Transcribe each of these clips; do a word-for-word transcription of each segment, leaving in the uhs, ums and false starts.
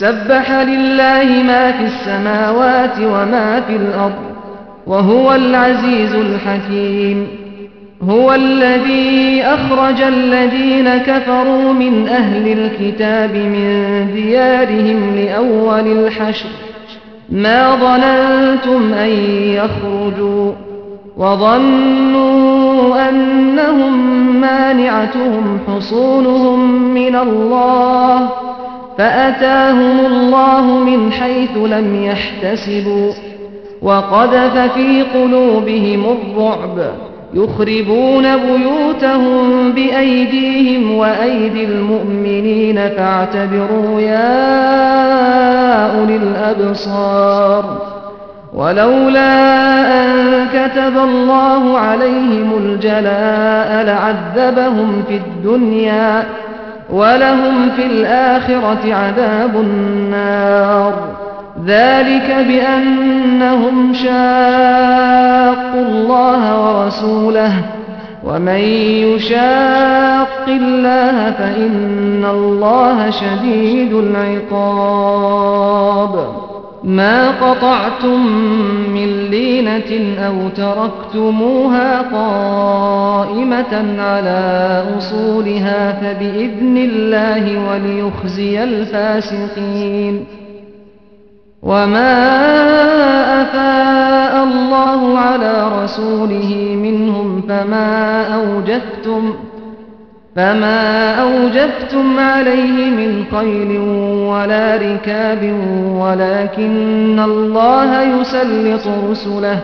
سبح لله ما في السماوات وما في الأرض وهو العزيز الحكيم. هو الذي أخرج الذين كفروا من أهل الكتاب من ديارهم لأول الحشر ما ظننتم أن يخرجوا وظنوا أنهم مانعتهم حصونهم من الله فأتاهم الله من حيث لم يحتسبوا وقذف في قلوبهم الرعب يخربون بيوتهم بأيديهم وأيدي المؤمنين فاعتبروا يا أولي الأبصار. ولولا أن كتب الله عليهم الجلاء لعذبهم في الدنيا ولهم في الآخرة عذاب النار. ذلك بأنهم شاقوا الله ورسوله ومن يشاق الله فإن الله شديد العقاب. ما قطعتم من لينة أو تركتموها قائمة على أصولها فبإذن الله وليخزي الفاسقين. وما أفاء الله على رسوله منهم فما أوجفتم فما أوجفتم عليه من خيل ولا ركاب ولكن الله يسلط رسله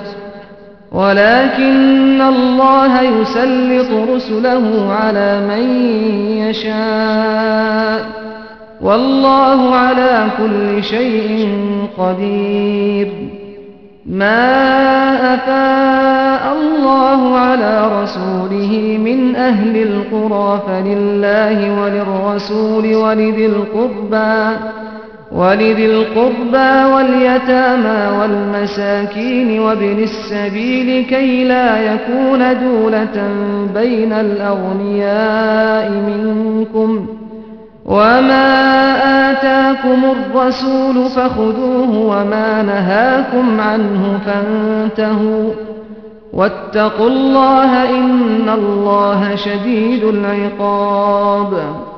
ولكن الله يسلط رسله على من يشاء والله على كل شيء قدير. ما أفاء الله على رسوله من أهل القرى فلله وللرسول ولذي القربى ولذي القربى واليتامى والمساكين وابن السبيل كي لا يكون دولة بين الأغنياء منكم. وما آتاكم الرسول فخذوه وما نهاكم عنه فانتهوا واتقوا الله إن الله شديد العقاب.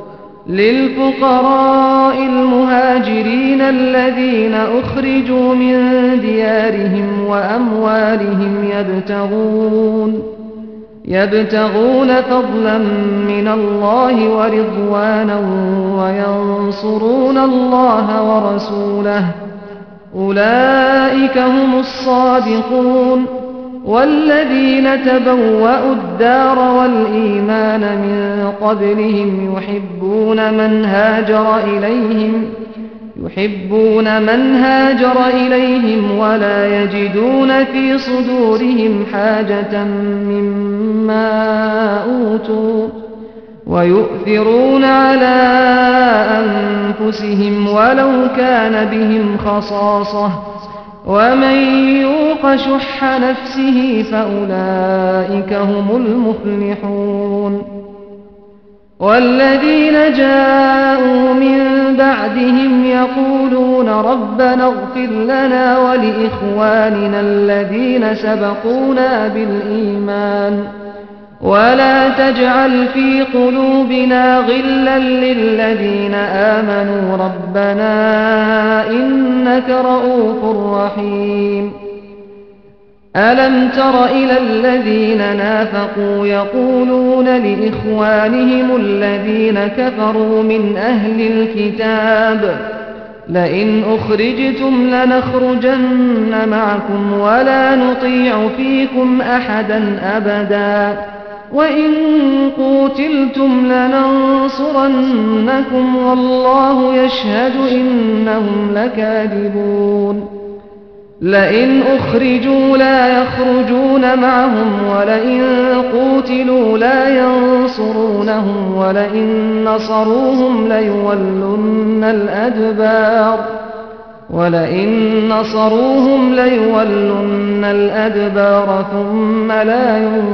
للفقراء المهاجرين الذين أخرجوا من ديارهم وأموالهم يبتغون يبتغون فضلا من الله ورضوانا وينصرون الله ورسوله أولئك هم الصادقون. والذين تبوأوا الدار والإيمان من قبلهم يحبون من هاجر إليهم يحبون من هاجر إليهم ولا يجدون في صدورهم حاجة مما أوتوا ويؤثرون على أنفسهم ولو كان بهم خصاصة ومن يوق شح نفسه فأولئك هم المفلحون. والذين جاءوا من بعدهم يقولون ربنا اغفر لنا ولإخواننا الذين سبقونا بالإيمان ولا تجعل في قلوبنا غلا للذين آمنوا ربنا إنك رؤوف رحيم. ألم تر إلى الذين نافقوا يقولون لإخوانهم الذين كفروا من أهل الكتاب لئن أخرجتم لنخرجن معكم ولا نطيع فيكم أحدا أبدا وإن قوتلتم لننصرنكم والله يشهد إنهم لكاذبون. لئن أخرجوا لا يخرجون معهم ولئن قوتلوا لا ينصرونهم ولئن نصروهم ليولن الأدبار ولئن نصروهم ليولن الأدبار ثم لا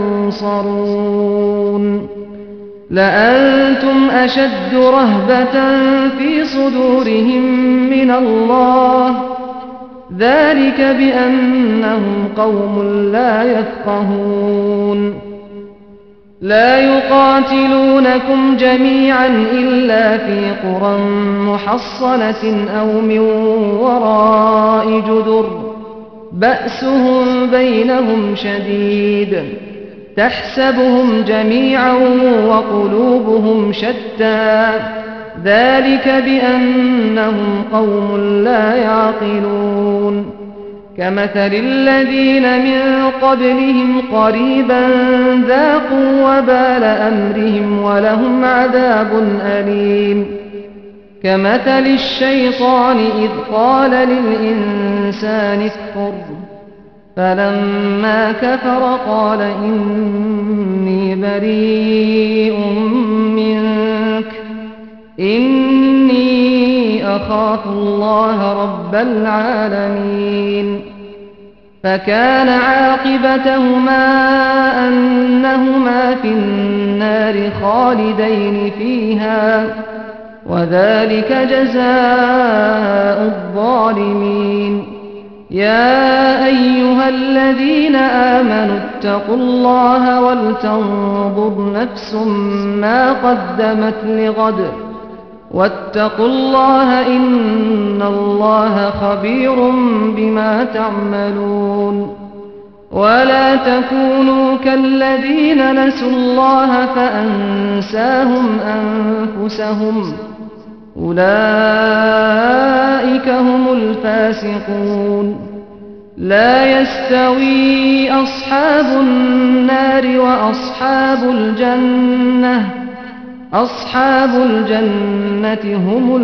ينصرون. لأنتم أشد رهبة في صدورهم من من الله ذلك بأنهم قوم لا يفقهون لا يقاتلونكم جميعا إلا في قرى محصنة أو من وراء جدر بأسهم بينهم شديد تحسبهم جميعا وقلوبهم شتى ذلك بأنهم قوم لا يعقلون كمثل الذين من قبلهم قريبا ذاقوا وبال أمرهم ولهم عذاب أليم كمثل الشيطان إذ قال للإنسان اكفر فلما كفر قال إني بريء منك إني أخاف الله رب العالمين فكان عاقبتهما أنهما في النار خالدين فيها وذلك جزاء الظالمين يا أيها الذين آمنوا اتقوا الله ولتنظر نفس ما قدمت لغد واتقوا الله إن الله خبير بما تعملون ولا تكونوا كالذين نسوا الله فأنساهم أنفسهم أولئك هم الفاسقون لا يستوي أصحاب النار وأصحاب الجنة أصحاب الجنة هم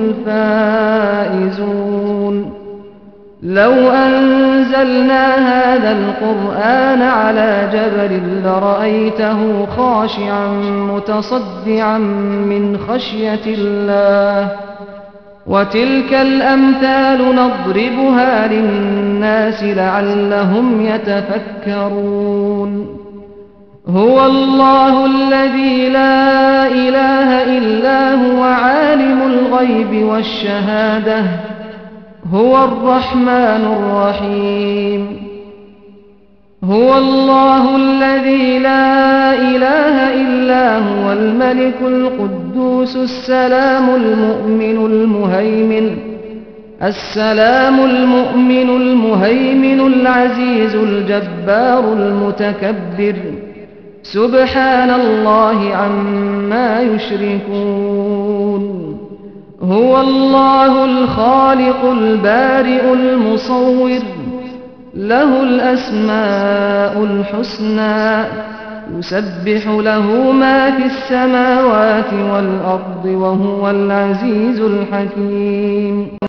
الفائزون لو أنزلنا هذا القرآن على جبل لرأيته خاشعا متصدعا من خشية الله وتلك الأمثال نضربها للناس لعلهم يتفكرون هو الله الذي لا إله إلا هو عالم الغيب والشهادة هو الرحمن الرحيم هو الله الذي لا إله إلا هو الملك القدوس السلام المؤمن المهيمن السلام المؤمن المهيمن العزيز الجبار المتكبر سبحان الله عما يشركون هو الله الخالق البارئ المصور له الأسماء الحسنى يسبح له ما في السماوات والأرض وهو العزيز الحكيم